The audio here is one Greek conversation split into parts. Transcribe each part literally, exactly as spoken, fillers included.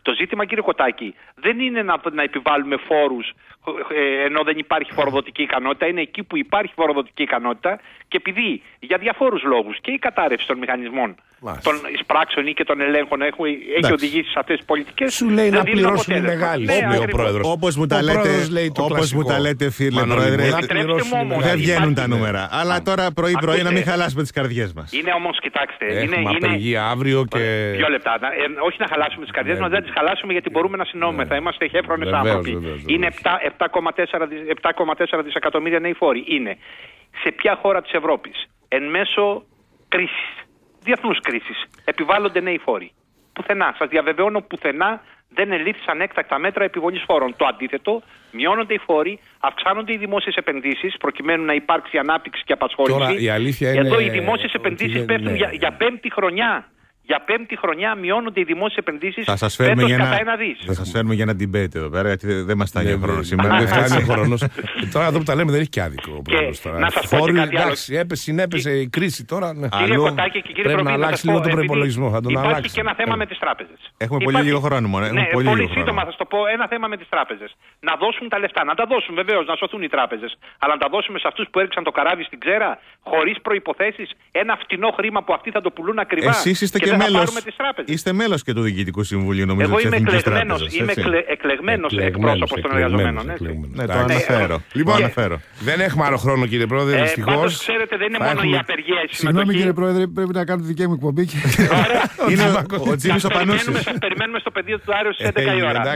Το ζήτημα, κύριε Κοτάκη, δεν είναι να, να επιβάλλουμε φόρους ε, ενώ δεν υπάρχει φοροδοτική ικανότητα. Είναι εκεί που υπάρχει φοροδοτική ικανότητα και επειδή για διαφόρους λόγους και η κατάρρευση των μηχανισμών των εισπράξεων ή και των ελέγχων έχει, έχει οδηγήσει σε αυτές τις πολιτικές. Σου λέει να πληρώσουν οι μεγάλοι. Ναι, ο πρόεδρος. Όπως μου τα λέτε, όπως μου τα λέτε φίλε πρόεδρε, δεν βγαίνουν τα νούμερα. Αλλά τώρα πρωί-πρωί να μην χαλάσουμε τις καρδιές μας. Είναι όμως, κοιτάξτε. Έχουμε απεργία αύριο και. Δύο λεπτά. Ε, όχι να χαλάσουμε τις καρδιές μας, δεν τις χαλάσουμε γιατί μπορούμε να συνόμουμε. Θα είμαστε χέφρονες άνθρωποι. Είναι επτά κόμμα τέσσερα δισεκατομμύρια νέοι φόροι. Είναι σε ποια χώρα της Ευρώπης εν μέσω κρίσης, διεθνούς κρίσης, επιβάλλονται νέοι φόροι? Πουθενά. Σας διαβεβαιώνω, πουθενά δεν ελήφθησαν έκτακτα μέτρα επιβολής φόρων. Το αντίθετο, μειώνονται οι φόροι, αυξάνονται οι δημόσιες επενδύσεις προκειμένου να υπάρξει ανάπτυξη και απασχόληση. Τώρα, η αλήθεια είναι... Εδώ οι δημόσιες επενδύσεις πέφτουν για, για πέμπτη χρονιά. Για πέμπτη χρονιά μειώνονται οι δημόσιες επενδύσεις φέτος κατά ένα δις. Θα σας φέρουμε για ένα debate εδώ πέρα, γιατί δεν μας φτάνει ο χρόνος σήμερα. Δεν φτάνει ο χρόνος. Τώρα εδώ που τα λέμε δεν έχει και άδικο. Να σας πω και κάτι άλλο. Συνέπεσε η κρίση τώρα. Κύριε Κοτάκη και κύριε Προβίδη, να αλλάξει λίγο το προϋπολογισμό. Θα τον υπάρχει αλλάξει. και ένα θέμα με τις τράπεζες. Έχουμε πολύ λίγο χρόνο μόνο. Ναι, πολύ σύντομα θα σας το πω. Ένα θέμα με τις τράπεζες. Να δώσουν τα λεφτά. Να τα δώσουν βεβαίως, να σωθούν οι τράπεζες. Αλλά να τα δώσουμε σε αυτούς που έριξαν το καράβι στην ξέρα, χωρίς προϋποθέσεις, ένα φτηνό χρήμα που αυτοί θα το πουλούν ακριβά. Εσείς είστε και μέλος. Είστε μέλος και του Διοικητικού Συμβουλίου, νομίζω. Εγώ είμαι εκλεγμένος, είμαι εκλεγμένος εκπρόσωπος των εργαζομένων. Ναι, το αναφέρω. Λοιπόν, δεν έχουμε άλλο χρόνο, κύριε Πρόεδρε, δυστυχώς. Πάντως, ξέρετε, δεν είναι μόνο η απεργία, η συμμετοχή. Συγγνώμη, κύριε Πρόεδρε, πρέπει να κάνω τη δική μου εκπομπή. Είναι ο Τζίμις ο Πανούσης. Σας περιμένουμε στο πεδίο του Άριου στις έντεκα η ώρα.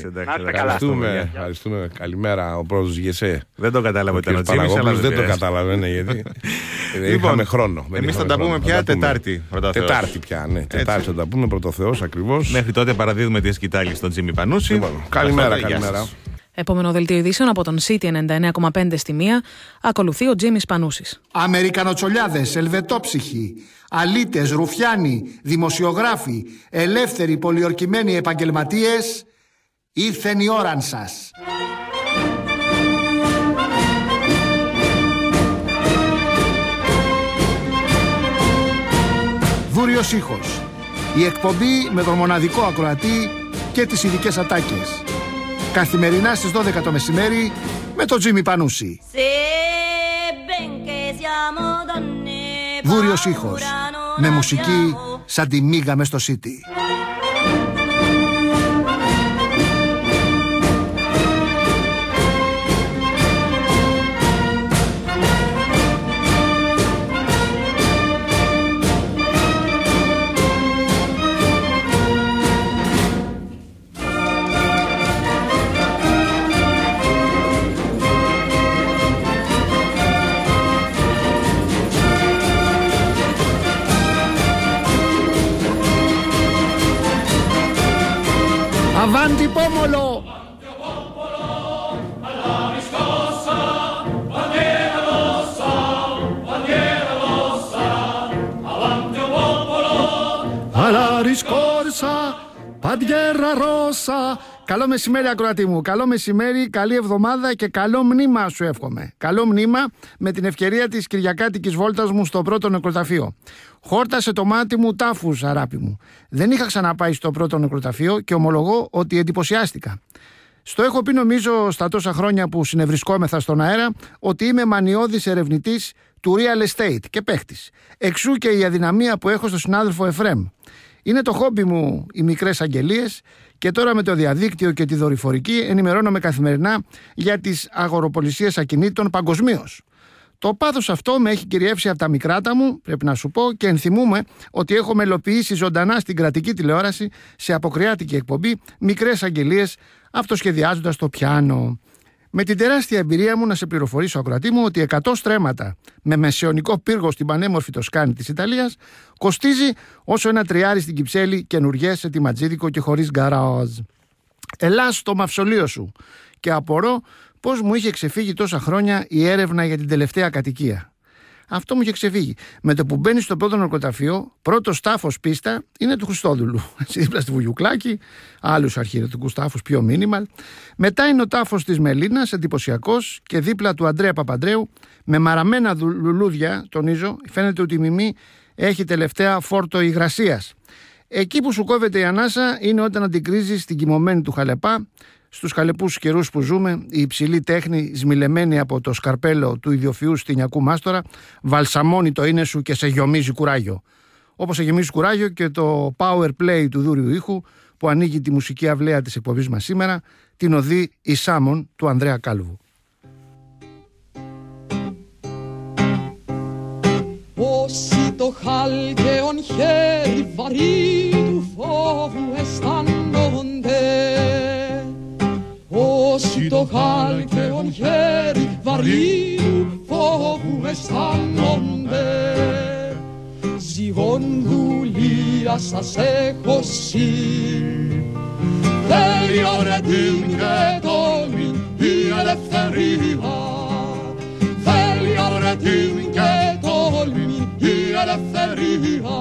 Ευχαριστούμε. Καλημέρα, ο Πρόεδρος Γεσέ. Δεν το κατάλαβε ήταν ο Τζίμις, αλλά δεν το κατάλαβε, γιατί είχαμε χρόνο. Εμείς θα τα πούμε πια Τετάρτη. Τετάρτη πια, ναι. Τετάρτη θα τα πούμε, πρωτοθεός ακριβώς. Μέχρι τότε παραδίδουμε τη σκητάλη στον Τζίμι Πανούση. Καλημέρα, καλημέρα. Επόμενο δελτίο ειδήσεων από τον City ενενήντα εννέα κόμμα πέντε στη μία, ακολουθεί ο Τζίμις Πανούσης. Αμερικανοτσολιάδες, ελβετόψυχοι, αλήτες, ρουφιάνοι, δημοσιογράφοι, ελεύθεροι, πολιορκημένοι επαγγελματίες, ήρθεν η ώραν σας. Βούριος ήχος. Η εκπομπή με τον μοναδικό ακροατή και τις ειδικές ατάκες. Καθημερινά στις δώδεκα το μεσημέρι με τον Τζίμι Πανούση. Βούριος ήχος. Με μουσική σαν τη μίγα μες στο City. Avanti pomolo! Alla riscorsa, Παντιέρα Ρώσα. Καλό μεσημέρι, ακροατή μου. Καλό μεσημέρι, καλή εβδομάδα και καλό μνήμα σου εύχομαι. Καλό μνήμα με την ευκαιρία της Κυριακάτικης βόλτας μου στο πρώτο νεκροταφείο. Χόρτασε το μάτι μου τάφους, αράπη μου. Δεν είχα ξαναπάει στο πρώτο νεκροταφείο και ομολογώ ότι εντυπωσιάστηκα. Στο έχω πει νομίζω στα τόσα χρόνια που συνευρισκόμεθα στον αέρα ότι είμαι μανιώδης ερευνητής του real estate και παίχτης. Εξού και η αδυναμία που έχω στο συνάδελφο Εφρέμ. Είναι το χόμπι μου οι μικρές αγγελίες και τώρα με το διαδίκτυο και τη δορυφορική ενημερώνομαι καθημερινά για τις αγοροπολισίες ακινήτων παγκοσμίως. Το πάθος αυτό με έχει κυριεύσει από τα μικράτα μου, πρέπει να σου πω, και ενθυμούμε ότι έχω μελοποιήσει ζωντανά στην κρατική τηλεόραση σε αποκριάτικη εκπομπή μικρές αγγελίες, αυτοσχεδιάζοντας το πιάνο. Με την τεράστια εμπειρία μου να σε πληροφορήσω, ακροατή μου, ότι εκατό στρέμματα με μεσαιωνικό πύργο στην πανέμορφη Τοσκάνη της Ιταλίας κοστίζει όσο ένα τριάρι στην Κυψέλη, καινουριές σε τιματζίδικο και χωρίς γκαράζ. Ελάς στο μαυσολείο σου και απορώ πώς μου είχε ξεφύγει τόσα χρόνια η έρευνα για την τελευταία κατοικία. Αυτό μου είχε ξεφύγει. Με το που μπαίνει στο πρώτο ναρκωταφείο, πρώτο τάφος πίστα είναι του Χριστόδουλου. Δίπλα στη Βουγιουκλάκη, άλλους αρχιερωτικούς τάφους πιο μίνιμαλ. Μετά είναι ο τάφος της Μελίνας, εντυπωσιακός, και δίπλα του Αντρέα Παπαντρέου, με μαραμένα λουλούδια, τονίζω, φαίνεται ότι η Μιμή έχει τελευταία φόρτο υγρασίας. Εκεί που σου κόβεται η ανάσα είναι όταν αντικρίζεις την κοιμωμένη του χαλεπά. Στους χαλεπούς καιρούς που ζούμε, η υψηλή τέχνη, σμιλεμένη από το σκαρπέλο του ιδιοφυού στηνιακού μάστορα, βαλσαμώνει το είναι σου και σε γεμίζει κουράγιο. Όπως σε γεμίζει κουράγιο και το power play του δούριου ήχου που ανοίγει τη μουσική αυλαία της εκπομπής μας σήμερα, την οδή η Σάμον του Ανδρέα Κάλβου. Όσοι το χάλκεον χέρι βαρύ του φόβου αισθάνονται, όσοι το χάλκεον χέρι βαρύ του φόβου αισθάνονται, ζυγόν δουλεία σας έχω συ. Θέλει ωρετήν και τόλμη η ελευθερία, θέλει ωρετήν και τόλμη η ελευθερία.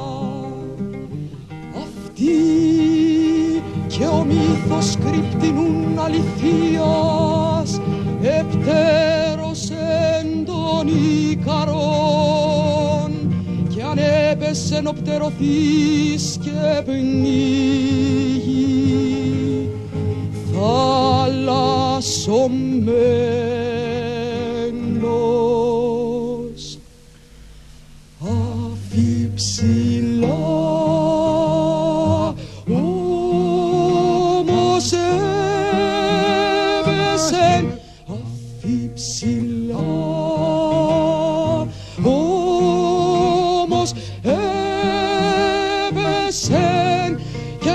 Αυτή και ο μύθος κρυπτινούν αληθείας επτέρος εν τον Ικαρόν, κι αν έπεσεν ο πτερωθείς και πνίγει θαλασσωμένος αφιψηλά. Όμως έβεσεν αφιψηλά, όμως έβεσεν και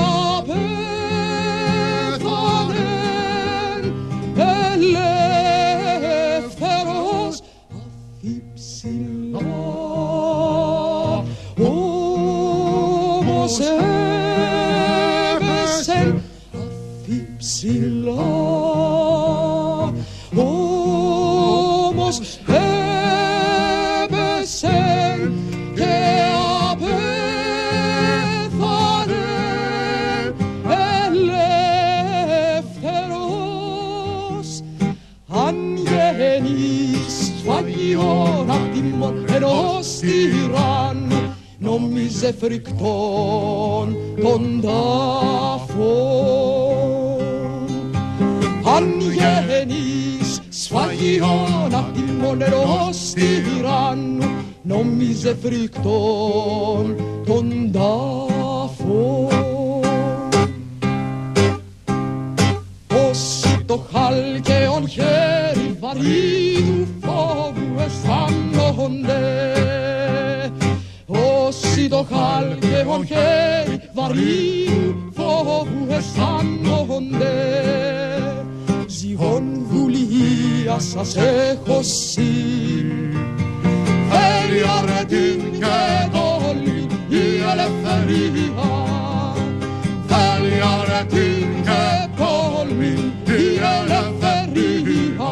απέθανεν ελεύθερος αφιψηλά, όμως έβεσεν αφιψηλά, όμως έβεσεν και απέθανεν ελεύθερος. Αν γεννείς σφαγιόν απ' τιμών ενός τυράννου, νόμιζε φρικτόν τον τάφον. Αν γεννείς σφαγιόν απ' τιμών ενός τυράννου, νόμιζε φρικτόν τον τάφον. Όσοι το χάλκεον χέρι βαρύ του φόβου αισθάνονται, όσοι το χάλκεον χέρι βαρύ του φόβου αισθάνονται, ζυγόν δουλεία σας έχω συ. Θέλει αρετήν και τόλμη η ελευθερία, θέλει αρετήν και τόλμη η ελευθερία.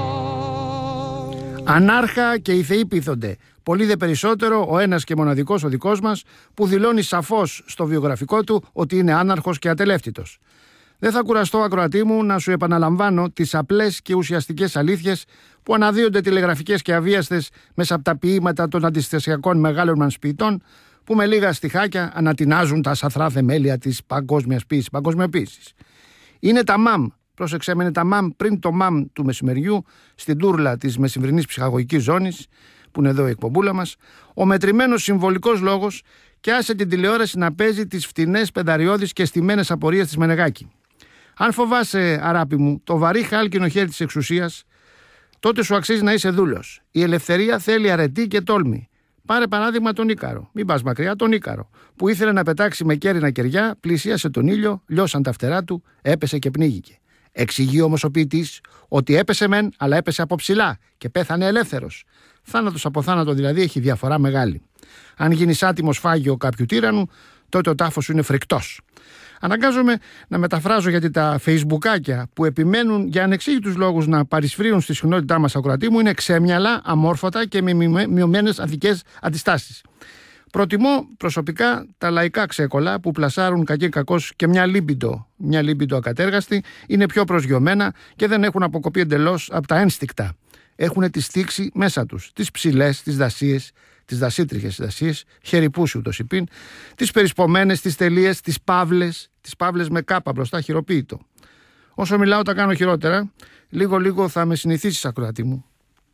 Ανάρχα και οι θεοί πείθονται. Πολύ δε περισσότερο ο ένας και μοναδικός ο δικός μας, που δηλώνει σαφώς στο βιογραφικό του ότι είναι άναρχος και ατελεύτητος. Δεν θα κουραστώ, ακροατή μου, να σου επαναλαμβάνω τις απλές και ουσιαστικές αλήθειες που αναδύονται τηλεγραφικές και αβίαστες μέσα από τα ποίηματα των αντιστασιακών μεγάλων μας ποιητών, που με λίγα στιχάκια ανατινάζουν τα σαθρά θεμέλια της παγκόσμιας ποίησης, παγκοσμιοποίησης. Είναι τα μαμ, πρόσεξε με, είναι τα μαμ πριν το μαμ του μεσημεριού, στην τούρλα της μεσημβρινής ψυχαγωγικής ζώνης, που είναι εδώ η εκπομπούλα μας, ο μετρημένος συμβολικός λόγος, και άσε την τηλεόραση να παίζει τις φτηνές πενταριώδεις και στημένες απορίες της Μενεγάκη. Αν φοβάσαι, αράπη μου, το βαρύ χάλκινο χέρι της εξουσίας, τότε σου αξίζει να είσαι δούλος. Η ελευθερία θέλει αρετή και τόλμη. Πάρε παράδειγμα τον Ίκαρο. Μην πας μακριά, τον Ίκαρο, που ήθελε να πετάξει με κέρινα κεριά, πλησίασε τον ήλιο, λιώσαν τα φτερά του, έπεσε και πνίγηκε. Εξηγεί όμως ο ποιητής ότι έπεσε μεν, αλλά έπεσε από ψηλά και πέθανε ελεύθερος. Θάνατος από θάνατο δηλαδή έχει διαφορά μεγάλη. Αν γίνεις άτιμο σφάγιο κάποιου τύραννου, τότε ο τάφος σου είναι φρικτός. Αναγκάζομαι να μεταφράζω, γιατί τα φεϊσμπουκάκια που επιμένουν για ανεξήγητους λόγους να παρισφρίουν στη συχνότητά μας, ακροατή μου, είναι ξέμυαλα, αμόρφωτα και με μειωμένες αθικές αντιστάσεις. Προτιμώ προσωπικά τα λαϊκά ξέκολα που πλασάρουν κακή κακώς και μια λίμπιντο, μια λίμπιντο ακατέργαστη, είναι πιο προσγειωμένα και δεν έχουν αποκοπεί εντελώς από τα ένστικτα. Έχουν τη στίξη μέσα τους, τις ψηλές, τις δασίες, τις δασίτριχες δασίες, χερυπούσι ούτως υπήν, τις περισπομένες, τις τελείες, τις παύλες, τις παύλες με κάπα μπροστά, χειροποίητο. Όσο μιλάω τα κάνω χειρότερα, λίγο λίγο θα με συνηθίσεις, ακροατή μου.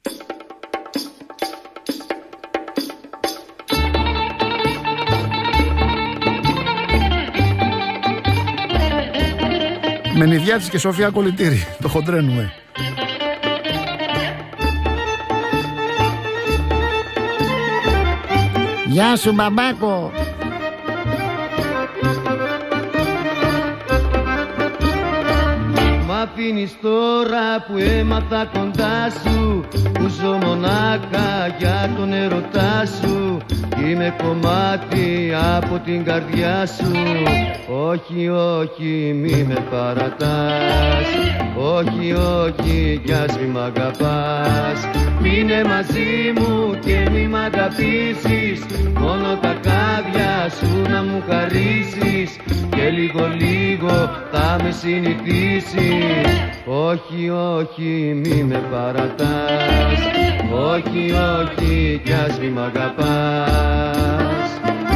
Μενιδιάτης και Σοφία Κολυτήρη, το χοντρένουμε. Γεια σου μπαμπάκο. Μ' αφήνεις τώρα που έμαθα κοντά σου, που ζω μονάχα για τον ερωτά σου. Είμαι κομμάτι από την καρδιά σου. Όχι, όχι, μη με παρατάς. Όχι, όχι, κι ας μη μ' αγαπάς. Μείνε μαζί μου και μη μ' αγαπήσεις. Μόνο τα κάδια σου να μου χαρίσεις, και λίγο λίγο θα με συνηθίσεις. Όχι, όχι, μη με παρατάς. Όχι, όχι, κι ας μη μ' αγαπάς.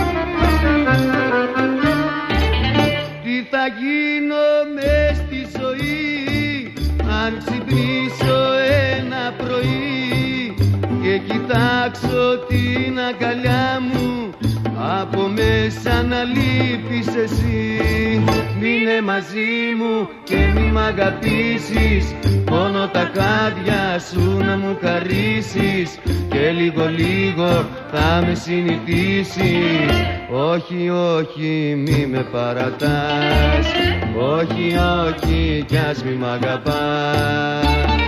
Τι θα γίνω μες στη ζωή αν ξυπνήσω ένα πρωί και κοιτάξω την αγκαλιά μου, από μέσα να λείπεις εσύ. Μείνε μαζί μου και μη μ' αγαπήσεις. Μόνο τα χάδια σου να μου χαρίσεις, και λίγο λίγο θα με συνηθίσεις. Όχι, όχι, μη με παρατάς. Όχι, όχι, κι ας μη μ' αγαπάς.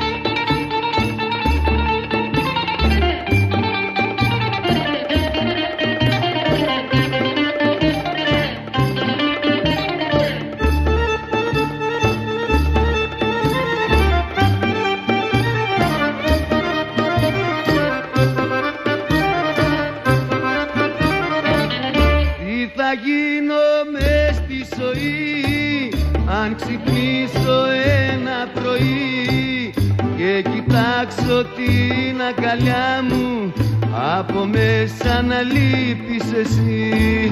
Αν ξυπνήσω ένα πρωί και κοιτάξω την αγκαλιά μου, από μέσα να λείπεις εσύ.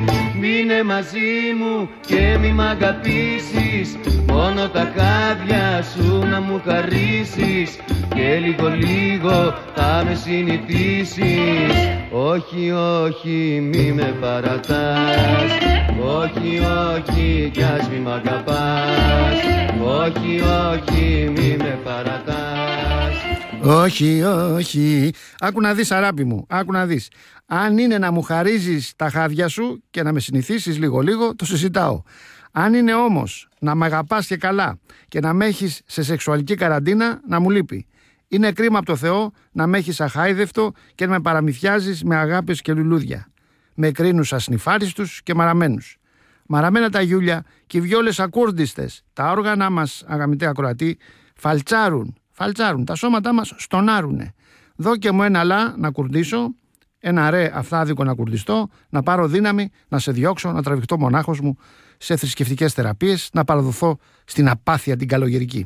Μείνε μαζί μου και μη μ' αγαπήσεις. Μόνο τα χάδια σου να μου χαρίσεις, και λίγο λίγο θα με συνηθίσεις. Όχι, όχι, μη με παρατάς. Όχι, όχι, κι ας μη μ' αγαπάς. Όχι, όχι, μη με παρατάς. Όχι, όχι. Άκου να δεις, αράπη μου, άκου να δεις. Αν είναι να μου χαρίζεις τα χάδια σου και να με συνηθίσεις λίγο λίγο, το συζητάω. Αν είναι όμως να με αγαπάς και καλά και να με έχεις σε σεξουαλική καραντίνα, να μου λείπει. Είναι κρίμα από το Θεό να με έχεις αχάιδευτο και να με παραμυθιάζεις με αγάπες και λουλούδια. Με κρίνους ασνιφάριστους και μαραμένους. Μαραμένα τα γιούλια και οι βιόλες ακούρντιστες, τα όργανα μας, αγαπητέ ακροατή, φαλτσάρουν, φαλτσάρουν, τα σώματά μας στονάρουνε. Δώκε μου ένα λα να κουρδίσω, ένα ρε αυθάδικο να κουρδιστώ, να πάρω δύναμη, να σε διώξω, να τραβηχτώ μονάχος μου σε θρησκευτικές θεραπείες, να παραδοθώ στην απάθεια την καλογερική.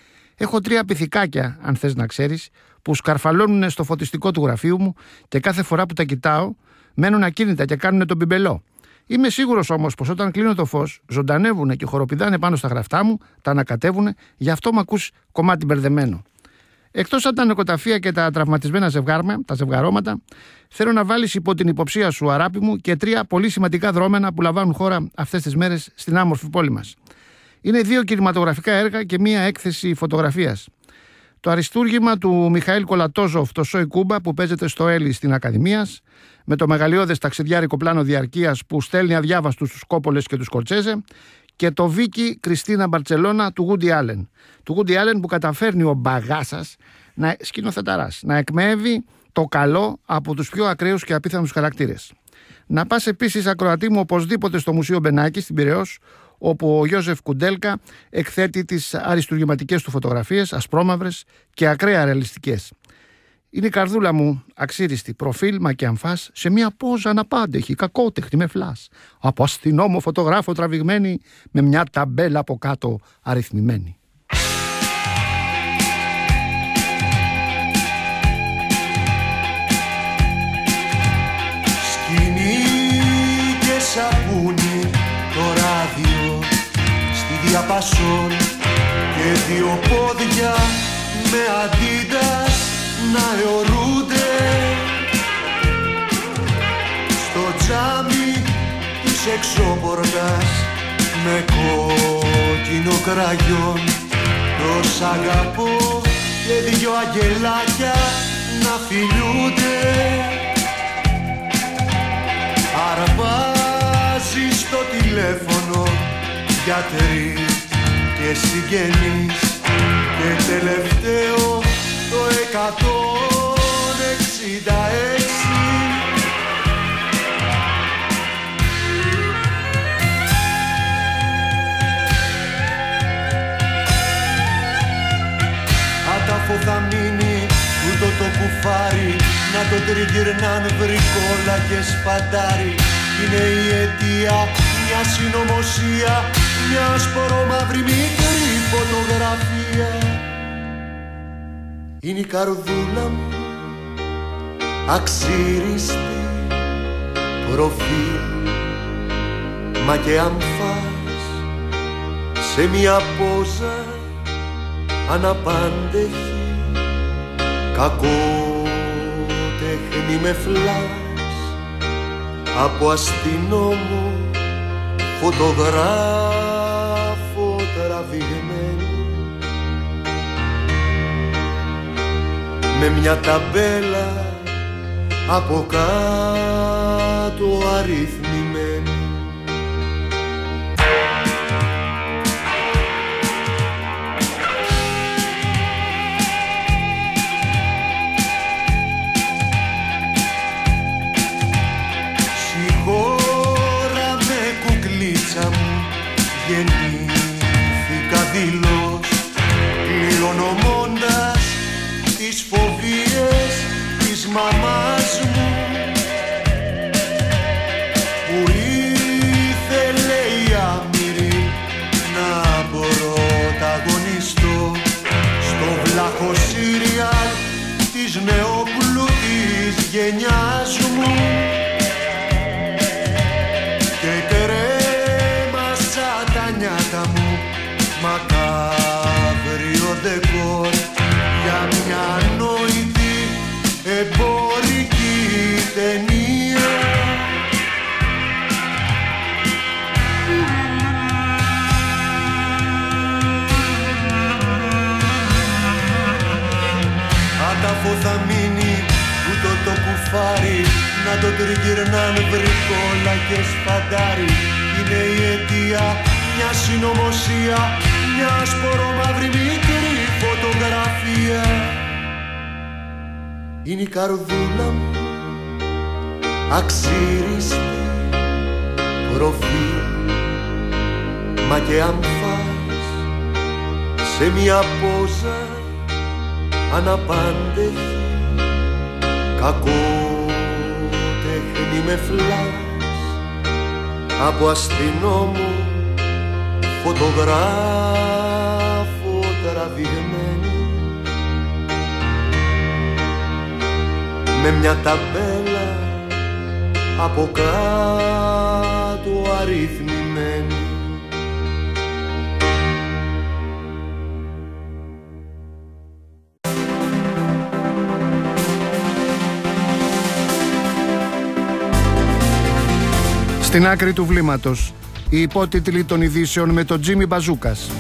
Έχω τρία πυθικάκια, αν θες να ξέρεις, που σκαρφαλώνουν στο φωτιστικό του γραφείου μου και κάθε φορά που τα κοιτάω μένουν ακίνητα και κάνουν τον πιμπελό. Είμαι σίγουρος όμως πως όταν κλείνω το φως, ζωντανεύουν και χοροπηδάνε πάνω στα γραφτά μου, τα ανακατεύουν, γι' αυτό μ' ακούς κομμάτι μπερδεμένο. Εκτός από τα νοικοταφεία και τα τραυματισμένα ζευγάρμα, τα ζευγαρώματα, θέλω να βάλεις υπό την υποψία σου, αράπη μου, και τρία πολύ σημαντικά δρόμενα που λαμβάνουν χώρα αυτές τις μέρες στην άμορφη πόλη μας. Είναι δύο κινηματογραφικά έργα και μία έκθεση φωτογραφίας. Το αριστούργημα του Μιχαήλ Κολατόζοφ, το Σόι Κούμπα, που παίζεται στο Έλλη στην Ακαδημίας, με το μεγαλειώδες ταξιδιάρικο πλάνο διαρκείας που στέλνει αδιάβαστους τους Κόπολες και τους Σκορτσέζε, και το Βίκι Κριστίνα Μπαρτσελώνα του Γούντι Άλεν. Του Γούντι Άλεν που καταφέρνει ο μπαγάσας, να, σκηνοθεταράς, να εκμεύει το καλό από τους πιο ακραίους και απίθανους χαρακτήρες. Να πας επίσης, ακροατή μου, οπωσδήποτε στο Μουσείο Μπενάκη στην Πειραιώς, όπου ο Γιώζεφ Κουντέλκα εκθέτει τις αριστουργηματικές του φωτογραφίες, ασπρόμαυρες και ακραία ρεαλιστικές. Είναι η καρδούλα μου αξίριστη, προφίλ μα και αμφάς, σε μια πόζα αναπάντεχη, κακότεχτη με φλάς, από αστυνόμο φωτογράφο τραβηγμένη, με μια ταμπέλα από κάτω αριθμημένη. διαπασών και δύο πόδια με αντίδας να αιωρούνται στο τζάμι της εξώπορτας με κόκκινο κραγιόν. Τους αγαπώ και δυο αγγελάκια να φιλούνται. Αρπάζει στο τηλέφωνο γιατροί και συγγενείς και τελευταίο το εκατόν εξήντα έξι. Άταφο θα μείνει ούτω το κουφάρι να το τριγυρνάν βρικόλα και σπαντάρι. Είναι η αιτία μια συνωμοσία, μια σπορομαύρη μικρή φωτογραφία. Είναι η καρδούλα μου αξίριστη προφίλ, μα και αν φας σε μια πόζα αναπάντεχη κακότεχνη με φλάς από αστυνόμο φωτογράφο τραβηγμένη με μια ταμπέλα από κάτω αριθμημένη. Γεννήθηκα δηλώς κληρονομώντας τις φοβίες της μαμάς μου που ήθελε η άμυρη να πρωταγωνιστώ στο βλάχο σύριαλ της νεοπλούτης γενιάς μου και μακάβριο δεκόρ για μια ανόητη εμπορική ταινία. Άταφο θα μείνει ούτω το κουφάρι να το τριγυρνάν βρικόλα και σπαντάρι. Είναι η αιτία μια συνωμοσία, μια σπορομαύρη μικρή φωτογραφία. Είναι η καρδούλα μου αξίριστη προφίλ, μα και αν φας σε μια πόζα αναπάντεχη κακότεχνη με φλάς από αστυνόμο φωτογράφο τραβηγμένη με μια ταμπέλα από κάτω αριθμημένη. Στην άκρη του βλήματος, οι υπότιτλοι των ειδήσεων με τον Τζίμι Μπαζούκας.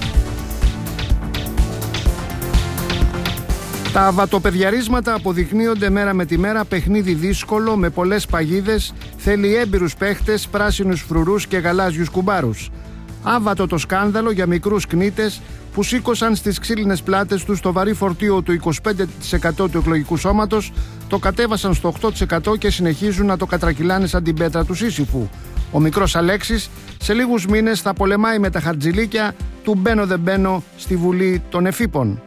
Τα βατοπεδιαρίσματα αποδεικνύονται μέρα με τη μέρα παιχνίδι δύσκολο με πολλές παγίδες, θέλει έμπειρους παίχτες, πράσινους φρουρούς και γαλάζιους κουμπάρους. Άβατο το σκάνδαλο για μικρούς κνίτες που σήκωσαν στις ξύλινες πλάτες τους το βαρύ φορτίο του είκοσι πέντε τοις εκατό του εκλογικού σώματος, το κατέβασαν στο οκτώ τοις εκατό και συνεχίζουν να το κατρακυλάνε σαν την πέτρα του Σύσυφου. Ο μικρός Αλέξης σε λίγους μήνες θα πολεμάει με τα χαρτζηλίκια του «Μπαίνω δεν μπαίνω» στη Βουλή των Εφήπων.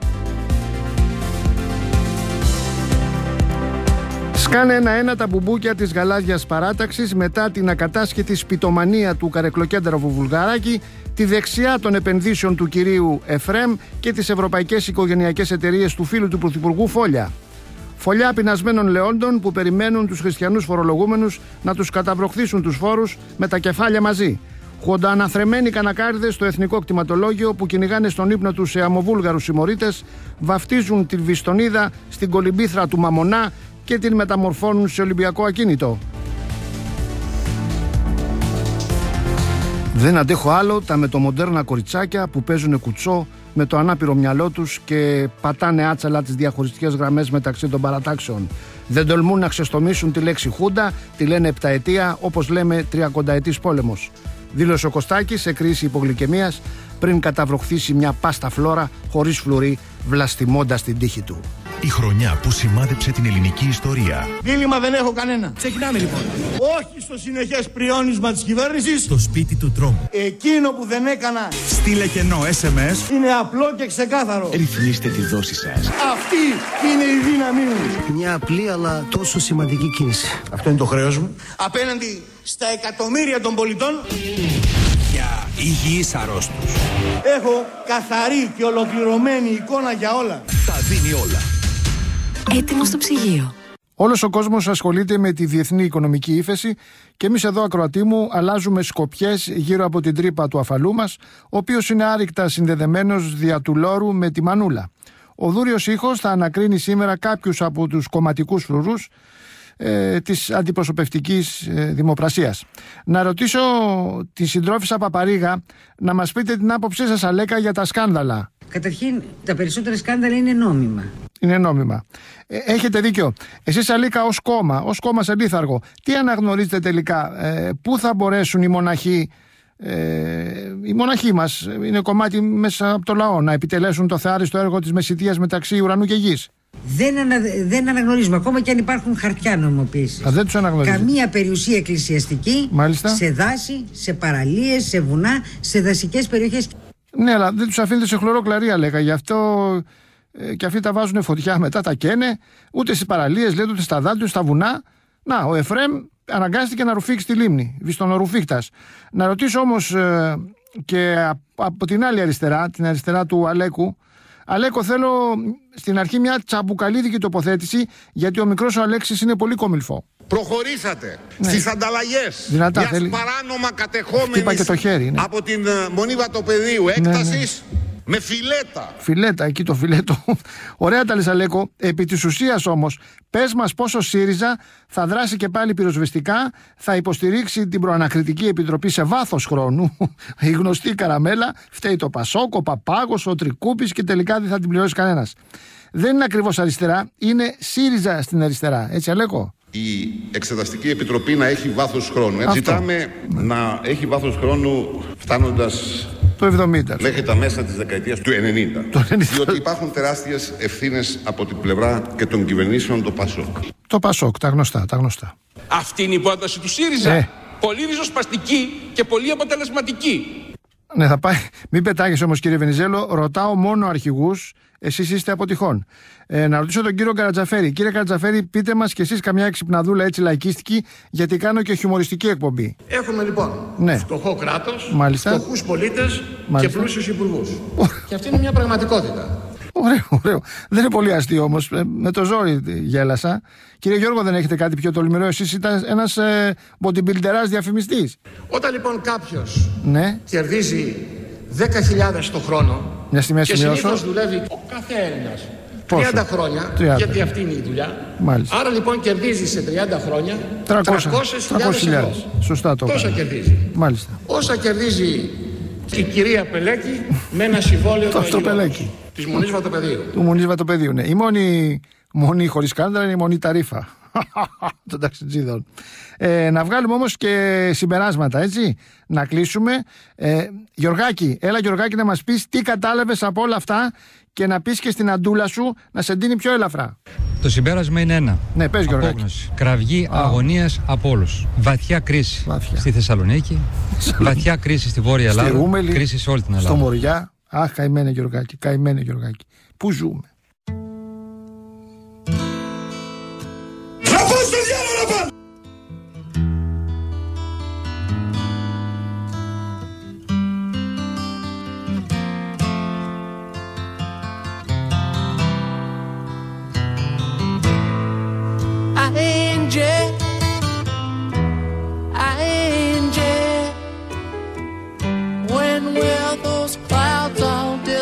Σκάνε ένα-ένα τα μπουμπούκια της γαλάζιας παράταξης μετά την ακατάσχετη σπιτομανία του καρεκλοκέντραβου Βουλγαράκη, τη δεξιά των επενδύσεων του κυρίου Εφρέμ και τις ευρωπαϊκές οικογενειακές εταιρείες του φίλου του Πρωθυπουργού Φόλια. Φωλιά πεινασμένων λεόντων που περιμένουν τους χριστιανούς φορολογούμενους να τους καταβροχθήσουν τους φόρους με τα κεφάλια μαζί. Χοντοαναθρεμένοι κανακάριδες στο εθνικό κτηματολόγιο που κυνηγάνε στον ύπνο τους σε αμοβούλγαρους συμμορίτες, βαφτίζουν την Βιστονίδα στην κολυμπήθρα του Μαμονά και την μεταμορφώνουν σε Ολυμπιακό ακίνητο. Δεν αντέχω άλλο τα μετομοντέρνα κοριτσάκια που παίζουν κουτσό με το ανάπηρο μυαλό τους και πατάνε άτσαλα τις διαχωριστικές γραμμές μεταξύ των παρατάξεων. Δεν τολμούν να ξεστομίσουν τη λέξη Χούντα, τη λένε επταετία, όπως λέμε τριακονταετής πόλεμος. Δήλωσε ο Κωστάκης σε κρίση υπογλυκαιμίας πριν καταβροχθήσει μια πάστα φλόρα χωρίς φλουρί, βλαστημώντας την τύχη του. Η χρονιά που σημάδεψε την ελληνική ιστορία. Δίλημα δεν έχω κανένα. Ξεκινάμε λοιπόν. Όχι στο συνεχές πριόνισμα της κυβέρνησης. Στο σπίτι του τρόμου. Εκείνο που δεν έκανα. Στείλε κενό ες εμ ες. Είναι απλό και ξεκάθαρο. Ρυθμίστε τη δόση σας. Αυτή είναι η δύναμή μου. Μια απλή αλλά τόσο σημαντική κίνηση. Αυτό είναι το χρέος μου. Απέναντι στα εκατομμύρια των πολιτών. Για υγιείς αρρώστους. Έχω καθαρή και ολοκληρωμένη εικόνα για όλα. Τα δίνει όλα. Έτοιμο στο ψυγείο. Όλος ο κόσμος ασχολείται με τη διεθνή οικονομική ύφεση και εμείς εδώ, ακροατή μου, αλλάζουμε σκοπιές γύρω από την τρύπα του αφαλού μας, ο οποίος είναι άρρηκτα συνδεδεμένος δια του λόρου με τη μανούλα. Ο Δούριος ήχος θα ανακρίνει σήμερα κάποιους από τους κομματικούς φρουρούς ε, της αντιπροσωπευτικής ε, δημοπρασίας. Να ρωτήσω τη συντρόφισσα Παπαρίγα να μας πείτε την άποψή σας, Αλέκα, για τα σκάνδαλα. Καταρχήν, τα περισσότερα σκάνδαλα είναι νόμιμα. Είναι νόμιμα. Ε, έχετε δίκιο. Εσείς, Αλίκα, ως κόμμα, ως κόμμα σε λίθαργο, τι αναγνωρίζετε τελικά, ε, πού θα μπορέσουν οι μοναχοί, ε, οι μοναχοί μας, είναι κομμάτι μέσα από το λαό, να επιτελέσουν το θεάριστο έργο της μεσητείας μεταξύ ουρανού και γης? Δεν, ανα, δεν αναγνωρίζουμε, ακόμα και αν υπάρχουν χαρτιά νομιμοποίησης. Α, δεν τους αναγνωρίζουμε. Καμία περιουσία εκκλησιαστική. Μάλιστα. Σε δάση, σε παραλίες, σε βουνά, σε δασικές περιοχές. Ναι, αλλά δεν τους αφήνετε σε χλωρό κλαρί, Αλέκα, γι' αυτό ε, και αυτοί τα βάζουν φωτιά, μετά τα καίνε, ούτε στις παραλίες, λέτε, ούτε στα δάλτια, στα βουνά. Να, ο Εφραίμ αναγκάστηκε να ρουφήξει τη λίμνη, βιστονορουφίχτας. Να ρωτήσω όμως ε, και από την άλλη αριστερά, την αριστερά του Αλέκου. Αλέκο, θέλω στην αρχή μια τσαμπουκαλίδικη τοποθέτηση, γιατί ο μικρός ο Αλέξης είναι πολύ κομιλφό. Προχωρήσατε ναι. στις ανταλλαγές Δυνατά, μιας θέλει... παράνομα κατεχόμενης το χέρι, ναι. από την Μονή Βατοπεδίου έκτασης, ναι, ναι. με φιλέτα. Φιλέτα, εκεί το φιλέτο. Ωραία τα λες, Αλέκο. Επί της ουσίας όμως, πες μας πόσο ΣΥΡΙΖΑ θα δράσει και πάλι πυροσβεστικά, θα υποστηρίξει την προανακριτική επιτροπή σε βάθος χρόνου. Η γνωστή καραμέλα, φταίει το Πασόκ, ο Παπάγος, ο Τρικούπης και τελικά δεν θα την πληρώσει κανένας. Δεν είναι ακριβώς αριστερά, είναι ΣΥΡΙΖΑ στην αριστερά. Έτσι, Αλέκο? Η Εξεταστική Επιτροπή να έχει βάθος χρόνου. Έτσι, ζητάμε να έχει βάθος χρόνου φτάνοντας το εβδομήντα. Μέχρι τα μέσα της δεκαετίας του ενενήντα. Το ενενήντα. Διότι υπάρχουν τεράστιες ευθύνες από την πλευρά και των κυβερνήσεων του Πασόκ. Το Πασόκ, τα γνωστά, τα γνωστά. Αυτή είναι η πρόταση του ΣΥΡΙΖΑ. Ε. Πολύ ριζοσπαστική και πολύ αποτελεσματική. Ναι, θα πάει. Μην πετάγεις όμως, κύριε Βενιζέλο, ρωτάω μόνο αρχηγούς, εσείς είστε από τυχόν. Ε, να ρωτήσω τον κύριο Καρατζαφέρη. Κύριε Καρατζαφέρη, πείτε μας κι εσείς καμιά εξυπναδούλα έτσι λαϊκίστικη, γιατί κάνω και χιουμοριστική εκπομπή. Έχουμε λοιπόν ναι. φτωχό κράτος, Μάλιστα. φτωχούς πολίτες Μάλιστα. και πλούσιους υπουργούς. Και αυτή είναι μια πραγματικότητα. Ωραίο, ωραίο. Δεν είναι πολύ αστείο όμως. Ε, με το ζόρι γέλασα. Κύριε Γιώργο, δεν έχετε κάτι πιο τολμηρό? Εσείς ήταν ένας ε, bodybuilderάς διαφημιστής. Όταν λοιπόν κάποιος ναι. κερδίζει δέκα χιλιάδες το χρόνο μια στιγμή και συνήθως δουλεύει ο κάθε Έλληνας τριάντα χρόνια, τριάντα. Γιατί αυτή είναι η δουλειά. Μάλιστα. Άρα λοιπόν κερδίζει σε τριάντα χρόνια τριακόσιες χιλιάδες. Σωστά το. Τόσα κερδίζει. Μάλιστα. Όσα κερδίζει η κυρία Πελέκη με ένα συμβόλαιο της Μονής Βατοπεδίου. Του Μονής Βατοπεδίου, ναι. Η μόνη μονή χωρίς σκάνδαλα είναι η μονή ταρήφα των ταξιτζίδων. Ε, να βγάλουμε όμως και συμπεράσματα, έτσι. Να κλείσουμε. Ε, Γιωργάκη, έλα Γιωργάκη να μας πεις τι κατάλαβες από όλα αυτά και να πεις και στην αντούλα σου να σε ντύνει πιο ελαφρά. Το συμπέρασμα είναι ένα. Ναι, πες Γιωργάκη. Απόγνωση. Κραυγή αγωνίας από όλους. Βαθιά κρίση Βαθιά. στη Θεσσαλονίκη. Βαθιά κρίση στη Βόρεια Ελλάδα. Στη Ρούμελη, κρίση σε όλη την Ελλάδα. Στο Μοριά. Αχ, καημένε Γιωργάκη, καημένε Γιωργάκη. Πού ζούμε? Να πω στο διάλογο να πάω!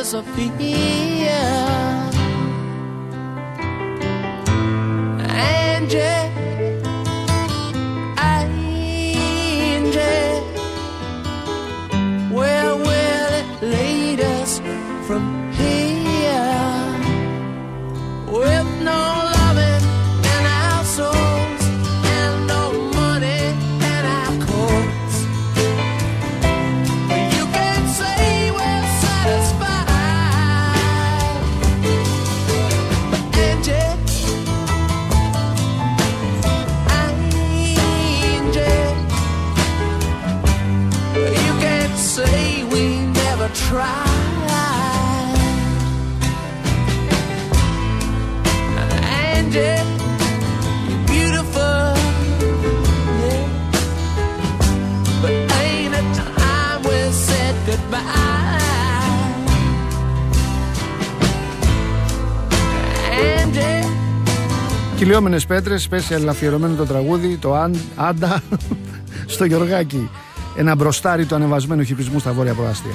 disappear. Angie, Angie, where will it lead us from here? With no loving in our souls and no money in our coats, you can say we're satisfied. But Angie, Angie, you can say we never tried. Angie, you're beautiful, yeah. But ain't it time we said goodbye? Angie. Κυλιόμενες πέτρες, special αφιερωμένο το τραγούδι, το Άντα, στο Γιωργάκη. Ένα μπροστάρι του ανεβασμένου χιπισμού στα βόρεια προάστια.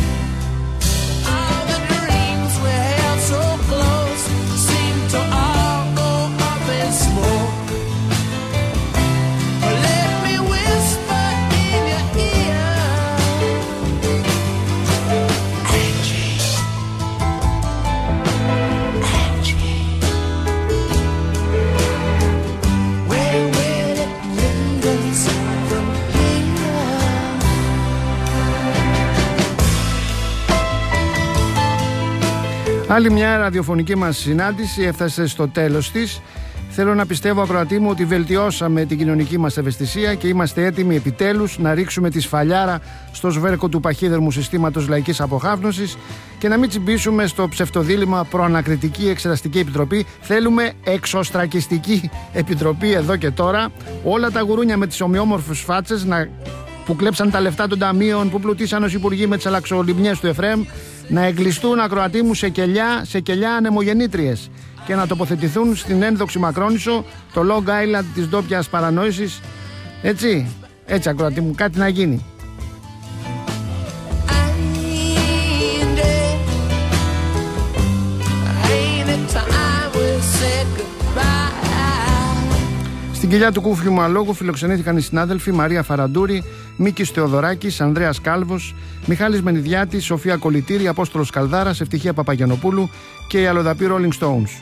Άλλη μια ραδιοφωνική μας συνάντηση έφτασε στο τέλος της. Θέλω να πιστεύω, ακροατή μου, ότι βελτιώσαμε την κοινωνική μας ευαισθησία και είμαστε έτοιμοι επιτέλους να ρίξουμε τη σφαλιάρα στο σβέρκο του παχύδερμου συστήματος λαϊκής αποχάπνωσης και να μην τσιμπήσουμε στο ψευτοδίλημμα προανακριτική εξεταστική επιτροπή. Θέλουμε εξωστρακιστική επιτροπή εδώ και τώρα. Όλα τα γουρούνια με τις ομοιόμορφες φάτσες να... που κλέψαν τα λεφτά των ταμείων, που πλουτίσαν ως υπουργοί με τις αλλαξολιμνιές του Εφραίμ, να εγκλειστούν, ακροατή μου, σε κελιά, σε κελιά ανεμογεννήτριες και να τοποθετηθούν στην ένδοξη Μακρόνισσο, το Long Island της ντόπιας παρανόησης. Έτσι, έτσι, ακροατή μου, κάτι να γίνει. Στην κοιλιά του Κούφιου Μαλόγου φιλοξενήθηκαν οι συνάδελφοι Μαρία Φαραντούρη, Μίκης Θεοδωράκης, Ανδρέας Κάλβος, Μιχάλης Μενιδιάτης, Σοφία Κολυτήρη, Απόστολος Καλδάρας, Ευτυχία Παπαγιανοπούλου και οι αλλοδαποί Rolling Stones.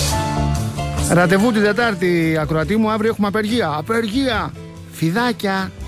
Ραντεβού την Τετάρτη, ακροατή μου, αύριο έχουμε απεργία. Απεργία! Φιδάκια!